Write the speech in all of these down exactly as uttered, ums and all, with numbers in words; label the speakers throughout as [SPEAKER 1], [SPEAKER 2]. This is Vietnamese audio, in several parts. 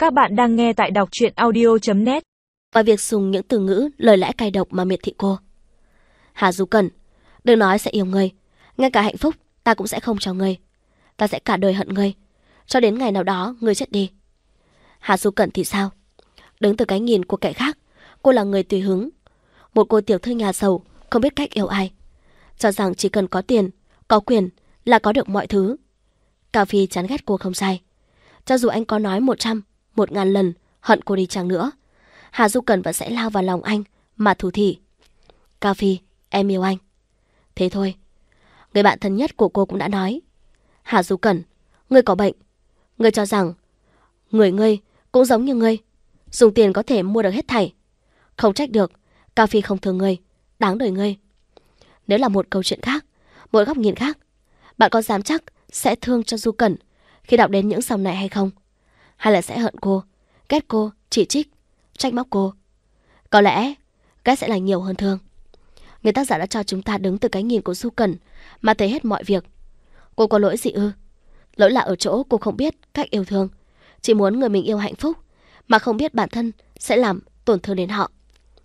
[SPEAKER 1] Các bạn đang nghe tại đọc truyện audio chấm net.
[SPEAKER 2] Và việc dùng những từ ngữ, lời lẽ cay độc mà miệt thị cô. Hà Du Cẩn, đừng nói sẽ yêu ngươi, ngay cả hạnh phúc ta cũng sẽ không cho ngươi. Ta sẽ cả đời hận ngươi, cho đến ngày nào đó ngươi chết đi. Hà Du Cẩn thì sao? Đứng từ cái nhìn của kẻ khác, cô là người tùy hứng. Một cô tiểu thư nhà giàu, không biết cách yêu ai, cho rằng chỉ cần có tiền, có quyền là có được mọi thứ. Cao Phi chán ghét cô không sai. Cho dù anh có nói một trăm, một ngàn lần hận cô đi chăng nữa, Hà Du Cẩn vẫn sẽ lao vào lòng anh mà thủ thỉ. Cao Phi, em yêu anh. Thế thôi. Người bạn thân nhất của cô cũng đã nói. Hà Du Cẩn, ngươi có bệnh. Ngươi cho rằng người ngươi cũng giống như ngươi, dùng tiền có thể mua được hết thảy. Không trách được, Cao Phi không thương ngươi, đáng đời ngươi. Nếu là một câu chuyện khác, một góc nhìn khác, bạn có dám chắc sẽ thương cho Du Cẩn khi đọc đến những dòng này hay không? Hay là sẽ hận cô, ghét cô, chỉ trích, trách móc cô? Có lẽ ghét sẽ là nhiều hơn thương. Người tác giả đã cho chúng ta đứng từ cái nhìn của Du Cẩn mà thấy hết mọi việc. Cô có lỗi gì ư? Lỗi là ở chỗ cô không biết cách yêu thương, chỉ muốn người mình yêu hạnh phúc, mà không biết bản thân sẽ làm tổn thương đến họ.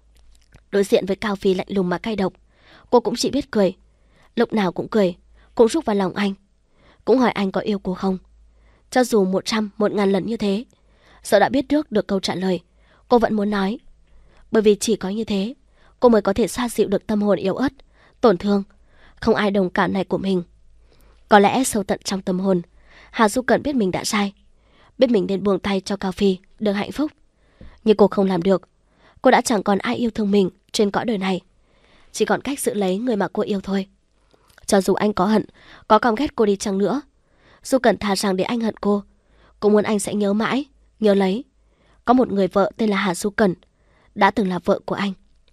[SPEAKER 2] Đối diện với Cao Phi lạnh lùng mà cay độc, cô cũng chỉ biết cười. Lúc nào cũng cười, cũng rúc vào lòng anh, cũng hỏi anh có yêu cô không. Cho dù một trăm, một ngàn lần như thế, giờ đã biết trước được câu trả lời, cô vẫn muốn nói. Bởi vì chỉ có như thế, cô mới có thể xoa dịu được tâm hồn yếu ớt, tổn thương, không ai đồng cảm này của mình. Có lẽ sâu tận trong tâm hồn, Hà Du Cẩn biết mình đã sai, biết mình nên buông tay cho Cao Phi được hạnh phúc. Nhưng cô không làm được. Cô đã chẳng còn ai yêu thương mình trên cõi đời này, chỉ còn cách giữ lấy người mà cô yêu thôi. Cho dù anh có hận, có căm ghét cô đi chăng nữa, Du Cẩn thà rằng để anh hận cô, cũng muốn anh sẽ nhớ mãi, nhớ lấy có một người vợ tên là Hà Du Cẩn, đã từng là vợ của anh.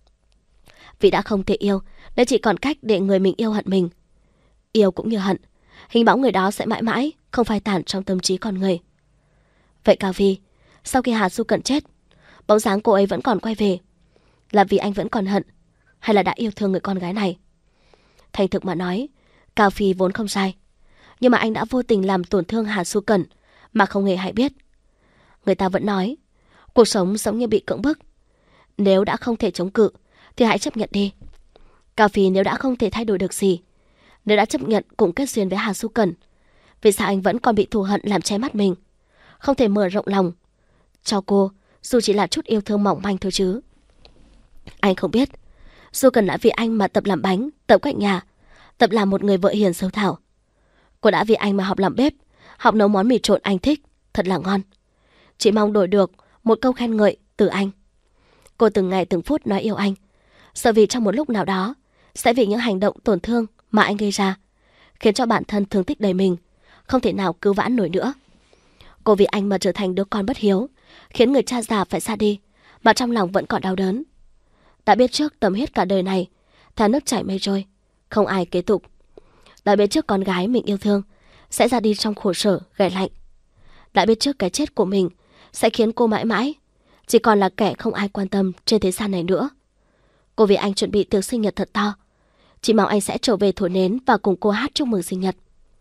[SPEAKER 2] Vì đã không thể yêu, nên chỉ còn cách để người mình yêu hận mình. Yêu cũng như hận, hình bóng người đó sẽ mãi mãi không phai tàn trong tâm trí con người. Vậy Cao Phi, sau khi Hà Du Cẩn chết, bóng dáng cô ấy vẫn còn quay về, là vì anh vẫn còn hận, hay là đã yêu thương người con gái này? Thành thực mà nói, Cao Phi vốn không sai, nhưng mà anh đã vô tình làm tổn thương Hà Du Cẩn mà không hề hay biết. Người ta vẫn nói, cuộc sống giống như bị cưỡng bức. Nếu đã không thể chống cự thì hãy chấp nhận đi. Cao Phi nếu đã không thể thay đổi được gì, nếu đã chấp nhận cùng kết duyên với Hà Du Cẩn, vì sao anh vẫn còn bị thù hận làm che mắt mình, không thể mở rộng lòng cho cô, dù chỉ là chút yêu thương mỏng manh thôi chứ? Anh không biết, Du Cẩn đã vì anh mà tập làm bánh, tập quét nhà, tập làm một người vợ hiền xấu thảo. Cô đã vì anh mà học làm bếp, học nấu món mì trộn anh thích, thật là ngon. Chỉ mong đổi được một câu khen ngợi từ anh. Cô từng ngày từng phút nói yêu anh, sợ vì trong một lúc nào đó sẽ vì những hành động tổn thương mà anh gây ra, khiến cho bản thân thương tích đầy mình, không thể nào cứu vãn nổi nữa. Cô vì anh mà trở thành đứa con bất hiếu, khiến người cha già phải xa đi, mà trong lòng vẫn còn đau đớn. Đã biết trước tâm huyết cả đời này theo nước chảy mây trôi, không ai kế tục. Đã biết trước con gái mình yêu thương sẽ ra đi trong khổ sở ghẻ lạnh. Đã biết trước cái chết của mình sẽ khiến cô mãi mãi chỉ còn là kẻ không ai quan tâm trên thế gian này nữa. Cô vì anh chuẩn bị tiệc sinh nhật thật to, chỉ mong anh sẽ trở về thổi nến và cùng cô hát chúc mừng sinh nhật.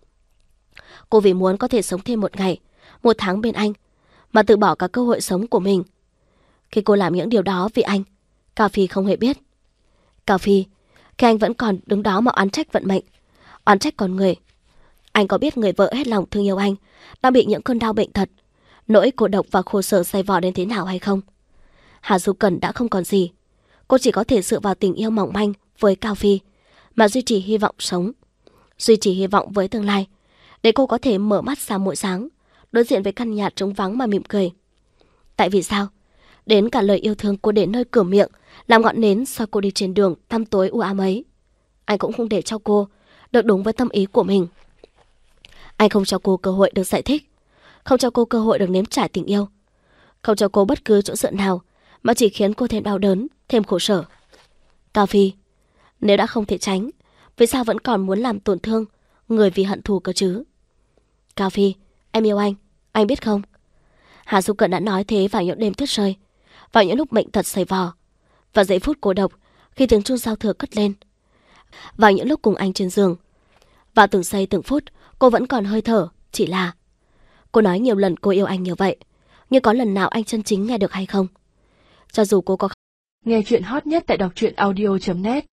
[SPEAKER 2] Cô vì muốn có thể sống thêm một ngày, một tháng bên anh, mà từ bỏ cả cơ hội sống của mình. Khi cô làm những điều đó vì anh, Cao Phi không hề biết. Cao Phi, khi anh vẫn còn đứng đó mà oán trách vận mệnh, oán trách con người, anh có biết người vợ hết lòng thương yêu anh đang bị những cơn đau bệnh tật, nỗi cô độc và khổ sở dày vò đến thế nào hay không? Hà Du Cẩn đã không còn gì, cô chỉ có thể dựa vào tình yêu mỏng manh với Cao Phi mà duy trì hy vọng sống, duy trì hy vọng với tương lai, để cô có thể mở mắt ra mỗi sáng, đối diện với căn nhà trống vắng mà mỉm cười. Tại vì sao? Đến cả lời yêu thương cô để nơi cửa miệng, làm ngọn nến soi cô đi trên đường tăm tối u ám ấy, anh cũng không để cho cô được đúng với tâm ý của mình. Anh không cho cô cơ hội được giải thích, không cho cô cơ hội được nếm trải tình yêu, không cho cô bất cứ chỗ dựa nào, mà chỉ khiến cô thêm đau đớn, thêm khổ sở. Cao Phi, nếu đã không thể tránh, vì sao vẫn còn muốn làm tổn thương người vì hận thù cơ chứ? Cao Phi, em yêu anh, anh biết không? Hà Du Cẩn đã nói thế vào những đêm tuyết rơi, vào những lúc bệnh tật dày vò, vào giây phút cô độc khi tiếng chuông giao thừa cất lên, vào những lúc cùng anh trên giường. Vào từng giây từng phút cô vẫn còn hơi thở, chỉ là cô nói nhiều lần cô yêu anh như vậy, như có lần nào anh chân chính nghe được hay không. Cho dù cô có
[SPEAKER 1] nghe chuyện hot nhất tại đọc truyện audio chấm net